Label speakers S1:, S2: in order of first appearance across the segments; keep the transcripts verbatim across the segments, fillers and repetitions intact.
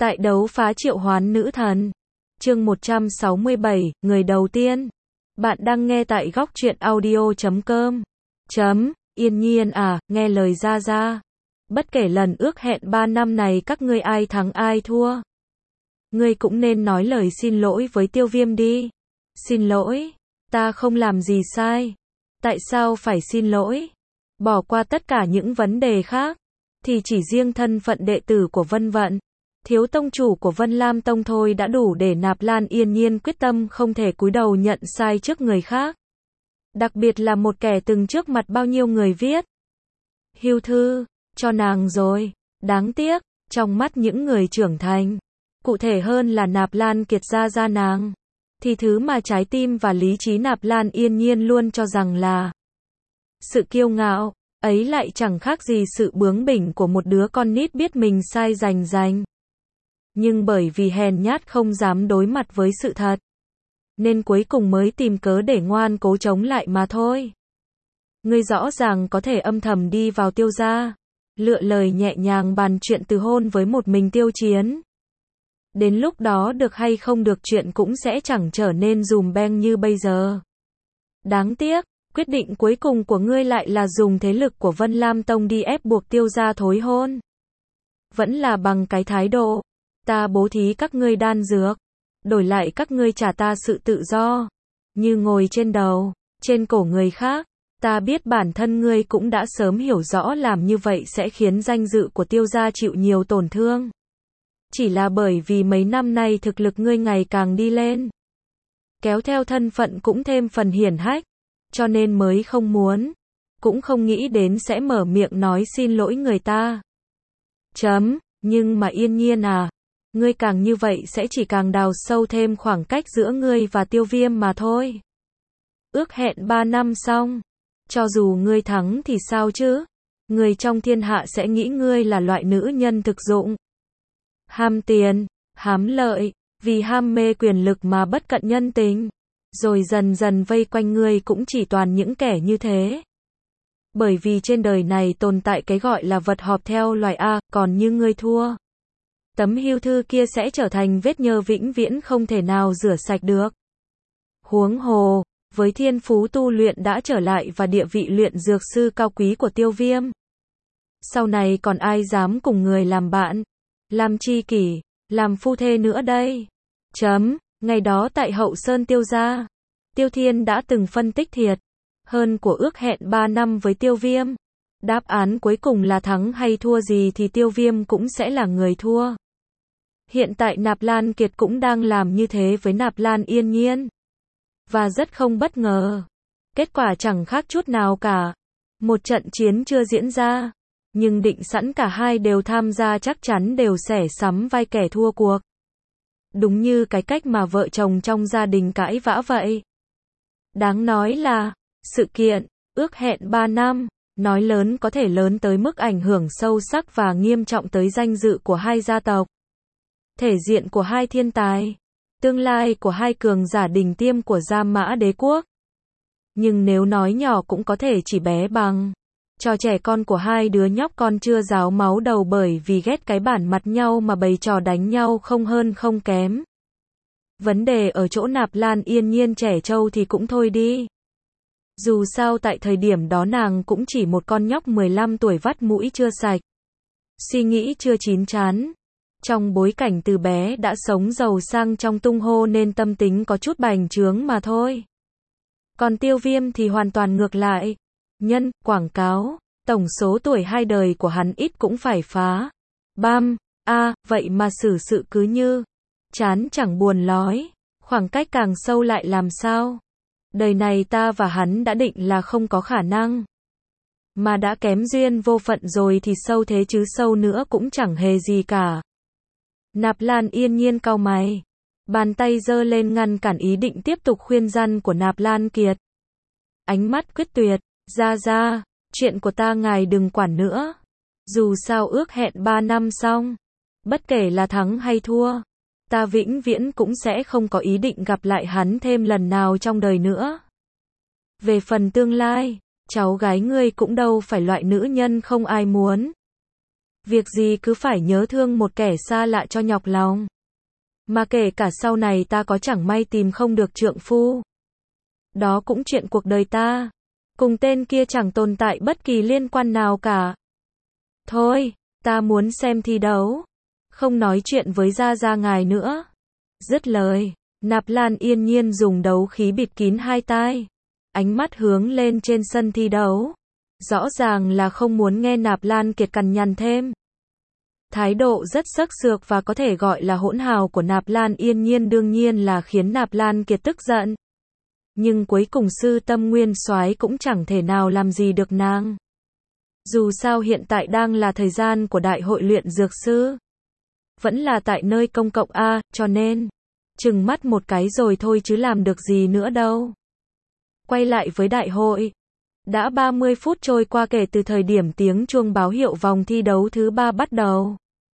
S1: Tại đấu phá triệu hoán nữ thần. Chương một trăm sáu mươi bảy, người đầu tiên. Bạn đang nghe tại góc truyện audio chấm com. Chấm, Yên Nhiên à, nghe lời Gia Gia. Bất kể lần ước hẹn ba năm này các ngươi ai thắng ai thua. Ngươi cũng nên nói lời xin lỗi với Tiêu Viêm đi. Xin lỗi, ta không làm gì sai. Tại sao phải xin lỗi? Bỏ qua tất cả những vấn đề khác, thì chỉ riêng thân phận đệ tử của Vân Vận, thiếu tông chủ của Vân Lam Tông thôi đã đủ để Nạp Lan Yên Nhiên quyết tâm không thể cúi đầu nhận sai trước người khác. Đặc biệt là một kẻ từng trước mặt bao nhiêu người viết hưu thư cho nàng rồi. Đáng tiếc, trong mắt những người trưởng thành, cụ thể hơn là Nạp Lan Kiệt Gia Gia nàng, thì thứ mà trái tim và lý trí Nạp Lan Yên Nhiên luôn cho rằng là sự kiêu ngạo, ấy lại chẳng khác gì sự bướng bỉnh của một đứa con nít biết mình sai rành rành. Nhưng bởi vì hèn nhát không dám đối mặt với sự thật, nên cuối cùng mới tìm cớ để ngoan cố chống lại mà thôi. Ngươi rõ ràng có thể âm thầm đi vào Tiêu gia, lựa lời nhẹ nhàng bàn chuyện từ hôn với một mình Tiêu Chiến. Đến lúc đó được hay không được chuyện cũng sẽ chẳng trở nên dùm beng như bây giờ. Đáng tiếc, quyết định cuối cùng của ngươi lại là dùng thế lực của Vân Lam Tông đi ép buộc Tiêu gia thối hôn. Vẫn là bằng cái thái độ, ta bố thí các ngươi đan dược, đổi lại các ngươi trả ta sự tự do, như ngồi trên đầu, trên cổ người khác. Ta biết bản thân ngươi cũng đã sớm hiểu rõ làm như vậy sẽ khiến danh dự của Tiêu gia chịu nhiều tổn thương. Chỉ là bởi vì mấy năm nay thực lực ngươi ngày càng đi lên, kéo theo thân phận cũng thêm phần hiển hách, cho nên mới không muốn, cũng không nghĩ đến sẽ mở miệng nói xin lỗi người ta. Chấm, nhưng mà Yên Nhiên à, ngươi càng như vậy sẽ chỉ càng đào sâu thêm khoảng cách giữa ngươi và Tiêu Viêm mà thôi. Ước hẹn ba năm xong, cho dù ngươi thắng thì sao chứ? Người trong thiên hạ sẽ nghĩ ngươi là loại nữ nhân thực dụng, ham tiền, hám lợi, vì ham mê quyền lực mà bất cận nhân tình. Rồi dần dần vây quanh ngươi cũng chỉ toàn những kẻ như thế. Bởi vì trên đời này tồn tại cái gọi là vật họp theo loài A, còn như ngươi thua, tấm hưu thư kia sẽ trở thành vết nhơ vĩnh viễn không thể nào rửa sạch được. Huống hồ, với thiên phú tu luyện đã trở lại và địa vị luyện dược sư cao quý của Tiêu Viêm, sau này còn ai dám cùng người làm bạn, làm tri kỷ, làm phu thê nữa đây? Chấm, ngày đó tại Hậu Sơn Tiêu gia, Tiêu Thiên đã từng phân tích thiệt hơn của ước hẹn ba năm với Tiêu Viêm. Đáp án cuối cùng là thắng hay thua gì thì Tiêu Viêm cũng sẽ là người thua. Hiện tại Nạp Lan Kiệt cũng đang làm như thế với Nạp Lan Yên Nhiên. Và rất không bất ngờ, kết quả chẳng khác chút nào cả. Một trận chiến chưa diễn ra, nhưng định sẵn cả hai đều tham gia chắc chắn đều sẽ sắm vai kẻ thua cuộc. Đúng như cái cách mà vợ chồng trong gia đình cãi vã vậy. Đáng nói là, sự kiện, ước hẹn ba năm, nói lớn có thể lớn tới mức ảnh hưởng sâu sắc và nghiêm trọng tới danh dự của hai gia tộc, thể diện của hai thiên tài, tương lai của hai cường giả đỉnh tiêm của Gia Mã Đế quốc. Nhưng nếu nói nhỏ cũng có thể chỉ bé bằng trò trẻ con của hai đứa nhóc con chưa ráo máu đầu bởi vì ghét cái bản mặt nhau mà bày trò đánh nhau không hơn không kém. Vấn đề ở chỗ Nạp Lan Yên Nhiên trẻ trâu thì cũng thôi đi. Dù sao tại thời điểm đó nàng cũng chỉ một con nhóc mười lăm tuổi vắt mũi chưa sạch, suy nghĩ chưa chín chắn. Trong bối cảnh từ bé đã sống giàu sang trong tung hô nên tâm tính có chút bành trướng mà thôi. Còn Tiêu Viêm thì hoàn toàn ngược lại. Nhân, quảng cáo, tổng số tuổi hai đời của hắn ít cũng phải phá. Bam, a, à, vậy mà xử sự cứ như chán chẳng buồn lói, khoảng cách càng sâu lại làm sao? Đời này ta và hắn đã định là không có khả năng. Mà đã kém duyên vô phận rồi thì sâu thế chứ sâu nữa cũng chẳng hề gì cả. Nạp Lan Yên Nhiên cau mày, bàn tay giơ lên ngăn cản ý định tiếp tục khuyên răn của Nạp Lan Kiệt. Ánh mắt quyết tuyệt, Gia Gia, chuyện của ta ngài đừng quản nữa. Dù sao ước hẹn ba năm xong, bất kể là thắng hay thua, ta vĩnh viễn cũng sẽ không có ý định gặp lại hắn thêm lần nào trong đời nữa. Về phần tương lai, cháu gái ngươi cũng đâu phải loại nữ nhân không ai muốn. Việc gì cứ phải nhớ thương một kẻ xa lạ cho nhọc lòng. Mà kể cả sau này ta có chẳng may tìm không được trượng phu. Đó cũng chuyện cuộc đời ta. Cùng tên kia chẳng tồn tại bất kỳ liên quan nào cả. Thôi, ta muốn xem thi đấu. Không nói chuyện với Gia Gia ngài nữa. Dứt lời, Nạp Lan yên nhiên dùng đấu khí bịt kín hai tai. Ánh mắt hướng lên trên sân thi đấu. Rõ ràng là không muốn nghe Nạp Lan Kiệt cằn nhằn thêm. Thái độ rất sắc sược và có thể gọi là hỗn hào của Nạp Lan yên nhiên đương nhiên là khiến Nạp Lan Kiệt tức giận. Nhưng cuối cùng sư tâm nguyên soái cũng chẳng thể nào làm gì được nàng. Dù sao hiện tại đang là thời gian của đại hội luyện dược sư. Vẫn là tại nơi công cộng A, cho nên, chừng mắt một cái rồi thôi chứ làm được gì nữa đâu. Quay lại với đại hội. Đã ba mươi phút trôi qua kể từ thời điểm tiếng chuông báo hiệu vòng thi đấu thứ ba bắt đầu.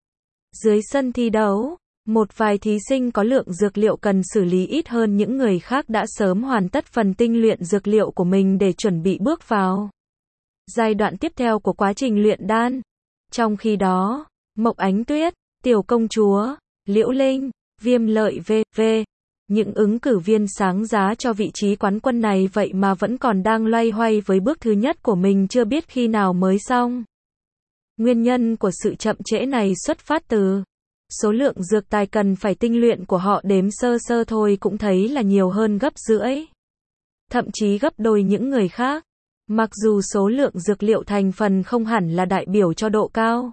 S1: Dưới sân thi đấu, một vài thí sinh có lượng dược liệu cần xử lý ít hơn những người khác đã sớm hoàn tất phần tinh luyện dược liệu của mình để chuẩn bị bước vào giai đoạn tiếp theo của quá trình luyện đan. Trong khi đó, Mộc Ánh Tuyết, Tiểu Công Chúa, Liễu Linh, Viêm Lợi vê vê những ứng cử viên sáng giá cho vị trí quán quân này vậy mà vẫn còn đang loay hoay với bước thứ nhất của mình chưa biết khi nào mới xong. Nguyên nhân của sự chậm trễ này xuất phát từ số lượng dược tài cần phải tinh luyện của họ đếm sơ sơ thôi cũng thấy là nhiều hơn gấp rưỡi. Thậm chí gấp đôi những người khác. Mặc dù số lượng dược liệu thành phần không hẳn là đại biểu cho độ cao,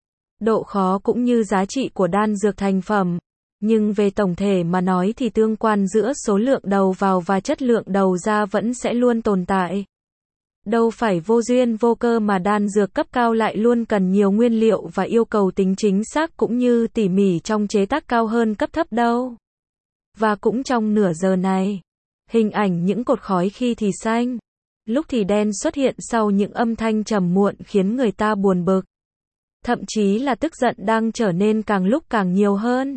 S1: độ khó cũng như giá trị của đan dược thành phẩm. Nhưng về tổng thể mà nói thì tương quan giữa số lượng đầu vào và chất lượng đầu ra vẫn sẽ luôn tồn tại. Đâu phải vô duyên vô cơ mà đan dược cấp cao lại luôn cần nhiều nguyên liệu và yêu cầu tính chính xác cũng như tỉ mỉ trong chế tác cao hơn cấp thấp đâu. Và cũng trong nửa giờ này, hình ảnh những cột khói khi thì xanh, lúc thì đen xuất hiện sau những âm thanh trầm muộn khiến người ta buồn bực. Thậm chí là tức giận đang trở nên càng lúc càng nhiều hơn.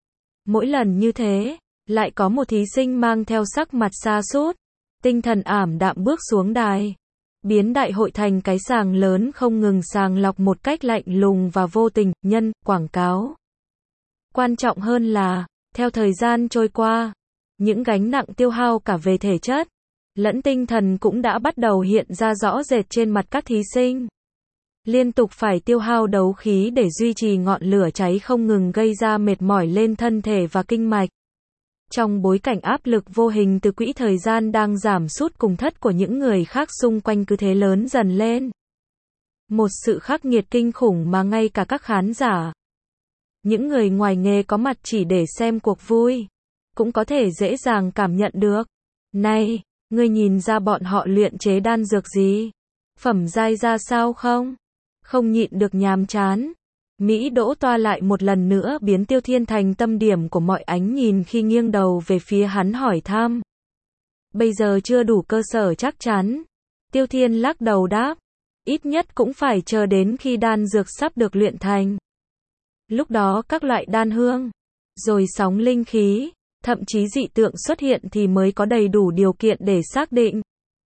S1: Mỗi lần như thế, lại có một thí sinh mang theo sắc mặt sa sút, tinh thần ảm đạm bước xuống đài, biến đại hội thành cái sàng lớn không ngừng sàng lọc một cách lạnh lùng và vô tình, nhân, quảng cáo. Quan trọng hơn là, theo thời gian trôi qua, những gánh nặng tiêu hao cả về thể chất, lẫn tinh thần cũng đã bắt đầu hiện ra rõ rệt trên mặt các thí sinh. Liên tục phải tiêu hao đấu khí để duy trì ngọn lửa cháy không ngừng gây ra mệt mỏi lên thân thể và kinh mạch. Trong bối cảnh áp lực vô hình từ quỹ thời gian đang giảm sút cùng thất của những người khác xung quanh cứ thế lớn dần lên. Một sự khắc nghiệt kinh khủng mà ngay cả các khán giả, những người ngoài nghề có mặt chỉ để xem cuộc vui, cũng có thể dễ dàng cảm nhận được. Này, ngươi nhìn ra bọn họ luyện chế đan dược gì? Phẩm giai ra sao không? Không nhịn được nhàm chán. Mỹ Đỗ toa lại một lần nữa biến Tiêu Thiên thành tâm điểm của mọi ánh nhìn khi nghiêng đầu về phía hắn hỏi thăm. Bây giờ chưa đủ cơ sở chắc chắn. Tiêu Thiên lắc đầu đáp. Ít nhất cũng phải chờ đến khi đan dược sắp được luyện thành. Lúc đó các loại đan hương, rồi sóng linh khí, thậm chí dị tượng xuất hiện thì mới có đầy đủ điều kiện để xác định.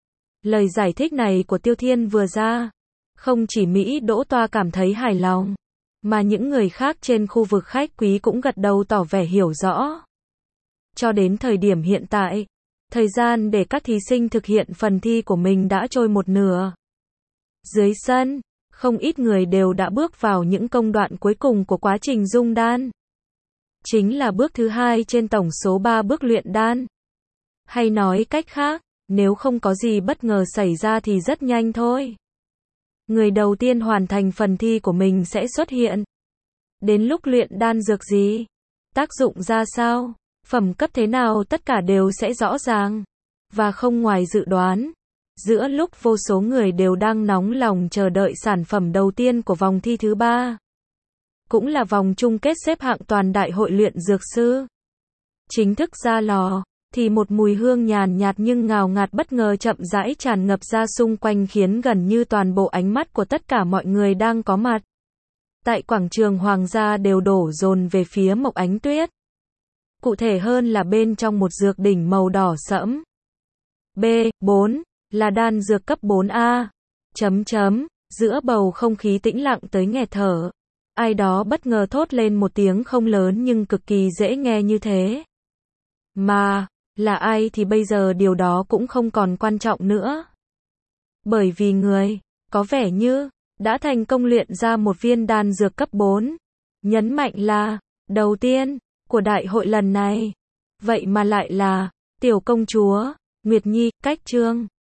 S1: Lời giải thích này của Tiêu Thiên vừa ra, không chỉ Mỹ Đỗ toa cảm thấy hài lòng, mà những người khác trên khu vực khách quý cũng gật đầu tỏ vẻ hiểu rõ. Cho đến thời điểm hiện tại, thời gian để các thí sinh thực hiện phần thi của mình đã trôi một nửa. Dưới sân, không ít người đều đã bước vào những công đoạn cuối cùng của quá trình dung đan. Chính là bước thứ hai trên tổng số ba bước luyện đan. Hay nói cách khác, nếu không có gì bất ngờ xảy ra thì rất nhanh thôi. Người đầu tiên hoàn thành phần thi của mình sẽ xuất hiện. Đến lúc luyện đan dược gì, tác dụng ra sao, phẩm cấp thế nào tất cả đều sẽ rõ ràng. Và không ngoài dự đoán, giữa lúc vô số người đều đang nóng lòng chờ đợi sản phẩm đầu tiên của vòng thi thứ ba, cũng là vòng chung kết xếp hạng toàn đại hội luyện dược sư, chính thức ra lò, thì một mùi hương nhàn nhạt nhưng ngào ngạt bất ngờ chậm rãi tràn ngập ra xung quanh khiến gần như toàn bộ ánh mắt của tất cả mọi người đang có mặt tại quảng trường Hoàng gia đều đổ dồn về phía Mộc Ánh Tuyết. Cụ thể hơn là bên trong một dược đỉnh màu đỏ sẫm. B bốn là đan dược cấp bốn A. Chấm chấm, Giữa bầu không khí tĩnh lặng tới nghẹt thở, ai đó bất ngờ thốt lên một tiếng không lớn nhưng cực kỳ dễ nghe như thế. Mà, là ai thì bây giờ điều đó cũng không còn quan trọng nữa. Bởi vì người, có vẻ như, đã thành công luyện ra một viên đan dược cấp bốn. Nhấn mạnh là, đầu tiên, của đại hội lần này. Vậy mà lại là, tiểu công chúa, Nguyệt Nhi, cách chương.